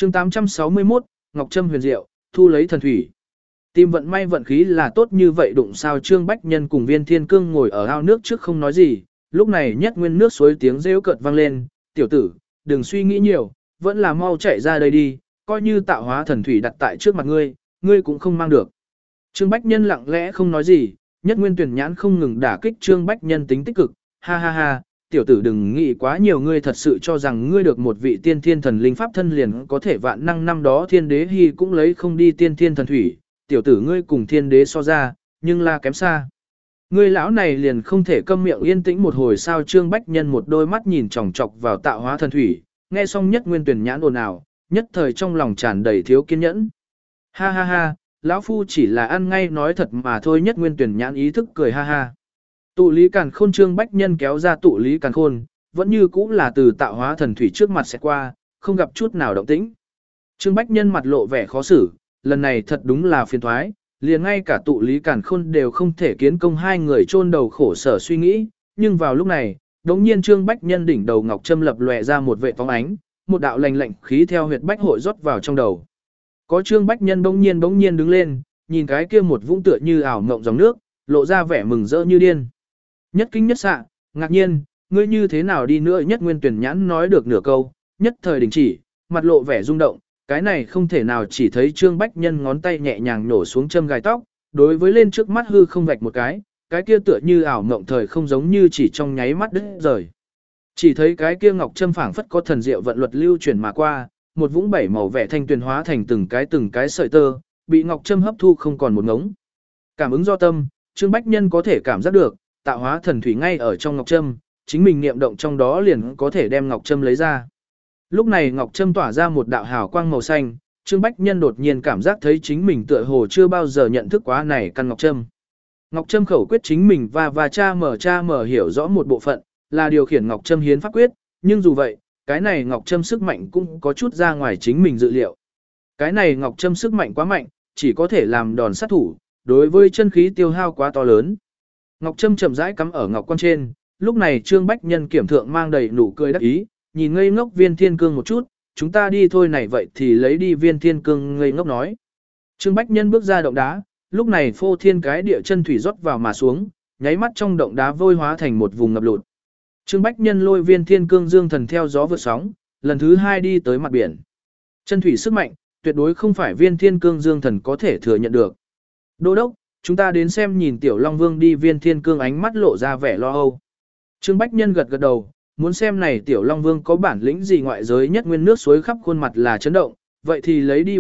Chương 861, Ngọc Trâm huyền diệu, thu lấy thần thủy. Tìm vận may vận khí là tốt như vậy đụng sao Trương Bách Nhân cùng Viên Thiên Cương ngồi ở ao nước trước không nói gì, lúc này nhất nguyên nước suối tiếng rêu cợt vang lên, tiểu tử, đừng suy nghĩ nhiều, vẫn là mau chạy ra đây đi, coi như tạo hóa thần thủy đặt tại trước mặt ngươi, ngươi cũng không mang được. Trương Bách Nhân lặng lẽ không nói gì, nhất nguyên tuyển nhãn không ngừng đả kích Trương Bách Nhân tính tích cực, ha ha ha, tiểu tử đừng nghĩ quá nhiều ngươi thật sự cho rằng ngươi được một vị tiên thiên thần linh pháp thân liền có thể vạn năng năm đó thiên đế hy cũng lấy không đi tiên thiên thần thủy, tiểu tử ngươi cùng thiên đế so ra, nhưng là kém xa. Ngươi lão này liền không thể câm miệng yên tĩnh một hồi sao Trương Bách Nhân một đôi mắt nhìn chòng chọc vào tạo hóa thần thủy, nghe xong nhất nguyên tuyển nhãn ồn ào, nhất thời trong lòng tràn đầy thiếu kiên nhẫn. Ha ha ha, lão phu chỉ là ăn ngay nói thật mà thôi nhất nguyên tuyển nhãn ý thức cười ha ha. Tụ lý càn khôn Trương Bách Nhân kéo ra tụ lý càn khôn, vẫn như cũ là từ tạo hóa thần thủy trước mặt sẽ qua, không gặp chút nào động tĩnh. Trương Bách Nhân mặt lộ vẻ khó xử, lần này thật đúng là phiền thoái, liền ngay cả tụ lý càn khôn đều không thể kiến công hai người chôn đầu khổ sở suy nghĩ, nhưng vào lúc này, đống nhiên Trương Bách Nhân đỉnh đầu ngọc châm lập lòe ra một vệ phóng ánh, một đạo lạnh lạnh khí theo huyệt bách hội rót vào trong đầu. Có Trương Bách Nhân bỗng nhiên đứng lên, nhìn cái kia một vũng tựa như ảo mộng dòng nước, lộ ra vẻ mừng rỡ như điên. Nhất kinh nhất xạ, ngạc nhiên, ngươi như thế nào đi nữa nhất nguyên tuyển nhãn nói được nửa câu, nhất thời đình chỉ, mặt lộ vẻ rung động, cái này không thể nào chỉ thấy Trương Bách Nhân ngón tay nhẹ nhàng nổ xuống châm gai tóc, đối với lên trước mắt hư không vạch một cái kia tựa như ảo mộng thời không giống như chỉ trong nháy mắt đứt rời. Chỉ thấy cái kia ngọc châm phảng phất có thần diệu vận luật lưu chuyển mà qua, một vũng bảy màu vẻ thanh tuyền hóa thành từng cái sợi tơ, bị ngọc châm hấp thu không còn một ngống. Cảm ứng do tâm, Trương Bách Nhân có thể cảm giác được, tạo hóa thần thủy ngay ở trong ngọc trâm, chính mình niệm động trong đó liền có thể đem ngọc trâm lấy ra. Lúc này ngọc trâm tỏa ra một đạo hào quang màu xanh, Trương Bách Nhân đột nhiên cảm giác thấy chính mình tựa hồ chưa bao giờ nhận thức quá này căn ngọc trâm. Ngọc trâm khẩu quyết chính mình và cha mở hiểu rõ một bộ phận, là điều khiển ngọc trâm hiến pháp quyết, nhưng dù vậy, cái này ngọc trâm sức mạnh cũng có chút ra ngoài chính mình dự liệu. Cái này ngọc trâm sức mạnh quá mạnh, chỉ có thể làm đòn sát thủ, đối với chân khí tiêu hao quá to lớn. Ngọc Trâm chậm rãi cắm ở ngọc quan trên, lúc này Trương Bách Nhân kiểm thượng mang đầy nụ cười đắc ý, nhìn ngây ngốc Viên Thiên Cương một chút, chúng ta đi thôi này vậy thì lấy đi Viên Thiên Cương ngây ngốc nói. Trương Bách Nhân bước ra động đá, lúc này phô thiên cái địa chân thủy rót vào mà xuống, nháy mắt trong động đá vôi hóa thành một vùng ngập lụt. Trương Bách Nhân lôi Viên Thiên Cương dương thần theo gió vượt sóng, lần thứ hai đi tới mặt biển. Chân thủy sức mạnh, tuyệt đối không phải Viên Thiên Cương dương thần có thể thừa nhận được. Đô đốc, chúng ta đến xem nhìn Tiểu Long Vương đi Viên Thiên Cương ánh mắt lộ ra vẻ lo âu. Trương Bách Nhân gật gật đầu, muốn xem này Tiểu Long Vương có bản lĩnh gì ngoại giới nhất nguyên nước suối khắp khuôn mặt là chấn động, vậy thì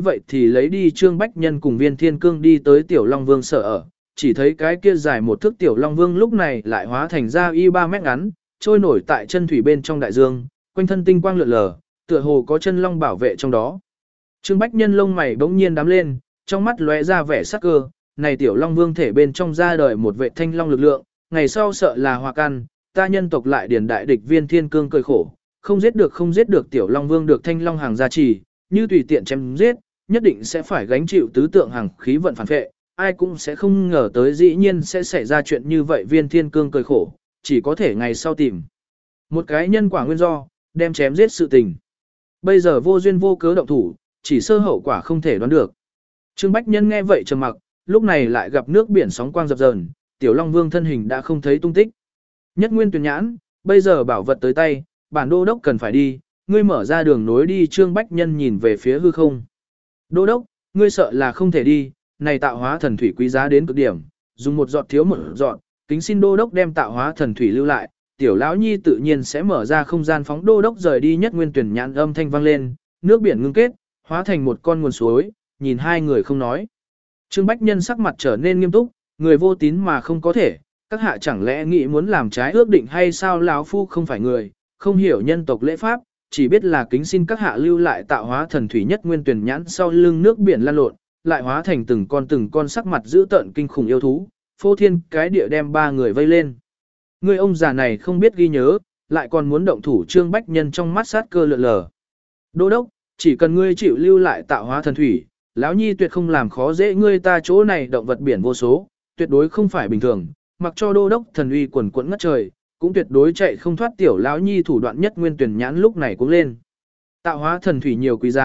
lấy đi Trương Bách Nhân cùng Viên Thiên Cương đi tới Tiểu Long Vương sở ở, chỉ thấy cái kia dài một thước Tiểu Long Vương lúc này lại hóa thành ra y 3 mét ngắn, trôi nổi tại chân thủy bên trong đại dương, quanh thân tinh quang lượn lờ, tựa hồ có chân long bảo vệ trong đó. Trương Bách Nhân lông mày bỗng nhiên đắm lên, trong mắt lóe ra vẻ sắc cơ, này Tiểu Long Vương thể bên trong ra đời một vệ thanh long lực lượng, ngày sau sợ là hòa căn, ta nhân tộc lại điền đại địch Viên Thiên Cương cười khổ, không giết được Tiểu Long Vương được thanh long hàng gia trì, như tùy tiện chém giết, nhất định sẽ phải gánh chịu tứ tượng hàng khí vận phản phệ, ai cũng sẽ không ngờ tới dĩ nhiên sẽ xảy ra chuyện như vậy. Viên Thiên Cương cười khổ, chỉ có thể ngày sau tìm một cái nhân quả nguyên do, đem chém giết sự tình. Bây giờ vô duyên vô cớ động thủ, chỉ sơ hậu quả không thể đoán được. Trương Bách Nhân nghe vậy trầm mặc, lúc này lại gặp nước biển sóng quang dập dờn, Tiểu Long Vương thân hình đã không thấy tung tích. Nhất nguyên tuyển nhãn, bây giờ bảo vật tới tay, bản đô đốc cần phải đi, ngươi mở ra đường nối đi. Trương Bách Nhân nhìn về phía hư không. Đô đốc, ngươi sợ là không thể đi, này tạo hóa thần thủy quý giá đến cực điểm, dùng một giọt thiếu một giọt, kính xin đô đốc đem tạo hóa thần thủy lưu lại, Tiểu lão nhi tự nhiên sẽ mở ra không gian phóng đô đốc rời đi. Nhất nguyên tuyển nhãn âm thanh vang lên, nước biển ngưng kết, hóa thành một con nguồn suối, nhìn hai người không nói. Trương Bách Nhân sắc mặt trở nên nghiêm túc, người vô tín mà không có thể, các hạ chẳng lẽ nghĩ muốn làm trái ước định hay sao? Lão phu không phải người, không hiểu nhân tộc lễ pháp, chỉ biết là kính xin các hạ lưu lại tạo hóa thần thủy. Nhất nguyên tuyển nhãn sau lưng nước biển lan lộn, lại hóa thành từng con sắc mặt dữ tợn kinh khủng yêu thú, phô thiên cái địa đem ba người vây lên. Người ông già này không biết ghi nhớ, lại còn muốn động thủ. Trương Bách Nhân trong mắt sát cơ lượn lờ. Đô đốc, chỉ cần ngươi chịu lưu lại tạo hóa thần thủy, lão nhi tuyệt không làm khó dễ ngươi. Ta chỗ này động vật biển vô số, tuyệt đối không phải bình thường, mặc cho đô đốc thần uy quần quẫn ngất trời, cũng tuyệt đối chạy không thoát tiểu lão nhi thủ đoạn. Nhất nguyên tuyển nhãn lúc này cũng lên. Tạo hóa thần thủy nhiều quý giá,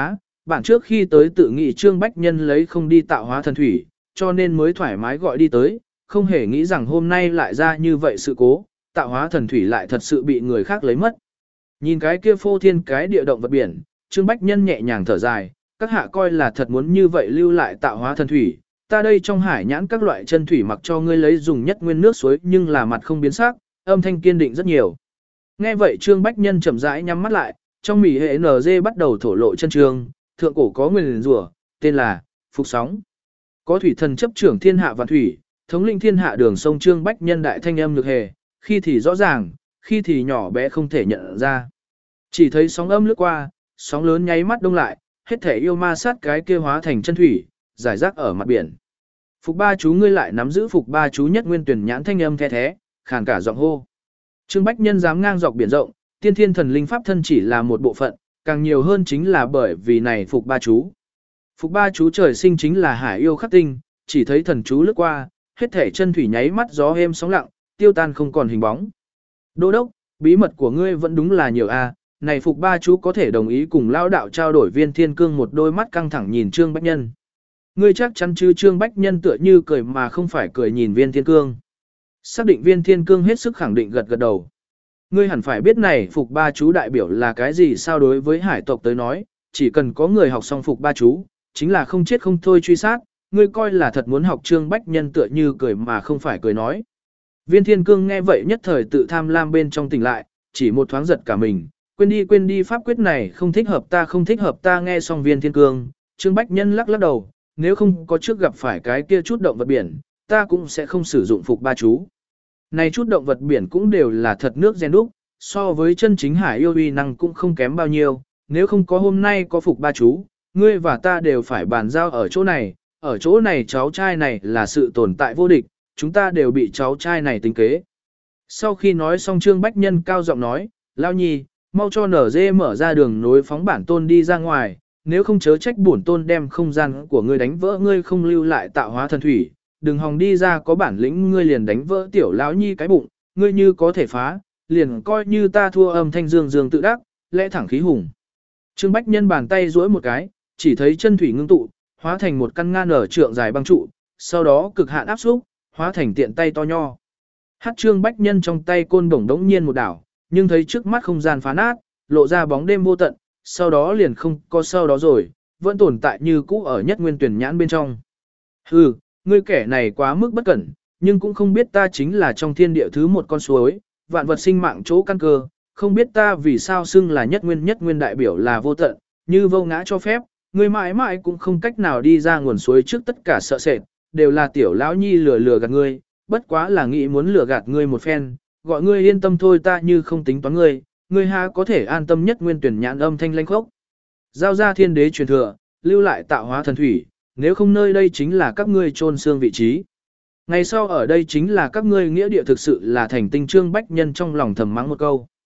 bản trước khi tới tự nghị Trương Bách Nhân lấy không đi tạo hóa thần thủy, cho nên mới thoải mái gọi đi tới, không hề nghĩ rằng hôm nay lại ra như vậy sự cố, tạo hóa thần thủy lại thật sự bị người khác lấy mất. Nhìn cái kia phô thiên cái địa động vật biển, Trương Bách Nhân nhẹ nhàng thở dài, các hạ coi là thật muốn như vậy lưu lại tạo hóa thần thủy, ta đây trong hải nhãn các loại chân thủy mặc cho ngươi lấy dùng nhất nguyên nước suối nhưng là mặt không biến sắc, âm thanh kiên định rất nhiều. Nghe vậy Trương Bách Nhân chậm rãi nhắm mắt lại, trong mỉ hệ NG bắt đầu thổ lộ chân trường, thượng cổ có nguyền rủa, tên là Phục Sóng. Có thủy thần chấp trưởng thiên hạ vạn thủy, thống lĩnh thiên hạ đường sông Trương Bách Nhân đại thanh âm lực hề, khi thì rõ ràng, khi thì nhỏ bé không thể nhận ra. Chỉ thấy sóng âm lướt qua, sóng lớn nháy mắt đông lại, hết thể yêu ma sát cái kia hóa thành chân thủy, giải rác ở mặt biển. Phục ba chú ngươi lại nắm giữ phục ba chú nhất nguyên tuyển nhãn thanh âm the thế, khàn cả giọng hô. Trương Bách Nhân dám ngang dọc biển rộng, tiên thiên thần linh pháp thân chỉ là một bộ phận, càng nhiều hơn chính là bởi vì này phục ba chú. Phục ba chú trời sinh chính là hải yêu khắc tinh, chỉ thấy thần chú lướt qua, hết thể chân thủy nháy mắt gió êm sóng lặng, tiêu tan không còn hình bóng. Đô đốc, bí mật của ngươi vẫn đúng là nhiều a. Này phục ba chú có thể đồng ý cùng lao đạo trao đổi Viên Thiên Cương một đôi mắt căng thẳng nhìn Trương Bách Nhân. Ngươi chắc chắn chứ? Trương Bách Nhân tựa như cười mà không phải cười nhìn Viên Thiên Cương. Xác định Viên Thiên Cương hết sức khẳng định gật gật đầu. Ngươi hẳn phải biết này phục ba chú đại biểu là cái gì sao? Đối với hải tộc tới nói, chỉ cần có người học xong phục ba chú, chính là không chết không thôi truy sát, ngươi coi là thật muốn học. Trương Bách Nhân tựa như cười mà không phải cười nói. Viên Thiên Cương nghe vậy nhất thời tự tham lam bên trong tỉnh lại, chỉ một thoáng giật cả mình, quên đi pháp quyết này không thích hợp ta không thích hợp ta. Nghe xong Viên Thiên Cương, Trương Bách Nhân lắc lắc đầu, nếu không có trước gặp phải cái kia chút động vật biển, ta cũng sẽ không sử dụng phục ba chú. Này chút động vật biển cũng đều là thật nước gen đúc, so với chân chính hải yêu uy năng cũng không kém bao nhiêu, nếu không có hôm nay có phục ba chú, ngươi và ta đều phải bàn giao ở chỗ này cháu trai này là sự tồn tại vô địch, chúng ta đều bị cháu trai này tính kế. Sau khi nói xong Trương Bách Nhân cao giọng nói, Lao Nhi, mau cho nở dê mở ra đường nối phóng bản tôn đi ra ngoài, nếu không chớ trách bổn tôn đem không gian của ngươi đánh vỡ. Ngươi không lưu lại tạo hóa thần thủy, đừng hòng đi ra, có bản lĩnh ngươi liền đánh vỡ tiểu lão nhi cái bụng, ngươi như có thể phá, liền coi như ta thua. Âm thanh dương dương tự đắc, lẽ thẳng khí hùng. Trương Bách Nhân bàn tay duỗi một cái, chỉ thấy chân thủy ngưng tụ, hóa thành một căn ngang nở trượng dài băng trụ, sau đó cực hạn áp xúc, hóa thành tiện tay to nho. Hát Trương Bách Nhân trong tay côn đồng đống nhiên một đảo, nhưng thấy trước mắt không gian phá nát, lộ ra bóng đêm vô tận, sau đó liền không có sau đó rồi, vẫn tồn tại như cũ ở nhất nguyên tuyển nhãn bên trong. Hừ, ngươi kẻ này quá mức bất cẩn, nhưng cũng không biết ta chính là trong thiên địa thứ một con suối, vạn vật sinh mạng chỗ căn cơ, không biết ta vì sao xưng là nhất nguyên đại biểu là vô tận, như vô ngã cho phép, ngươi mãi mãi cũng không cách nào đi ra nguồn suối trước. Tất cả sợ sệt, đều là tiểu lão nhi lừa gạt ngươi, bất quá là nghĩ muốn lừa gạt ngươi một phen, gọi ngươi yên tâm thôi. Ta như không tính toán ngươi ha có thể an tâm. Nhất nguyên tuyển nhãn âm thanh lanh khốc. Giao ra thiên đế truyền thừa, lưu lại tạo hóa thần thủy, nếu không nơi đây chính là các ngươi chôn xương vị trí. Ngày sau ở đây chính là các ngươi nghĩa địa, thực sự là thành tinh. Trương Bách Nhân trong lòng thầm mắng một câu.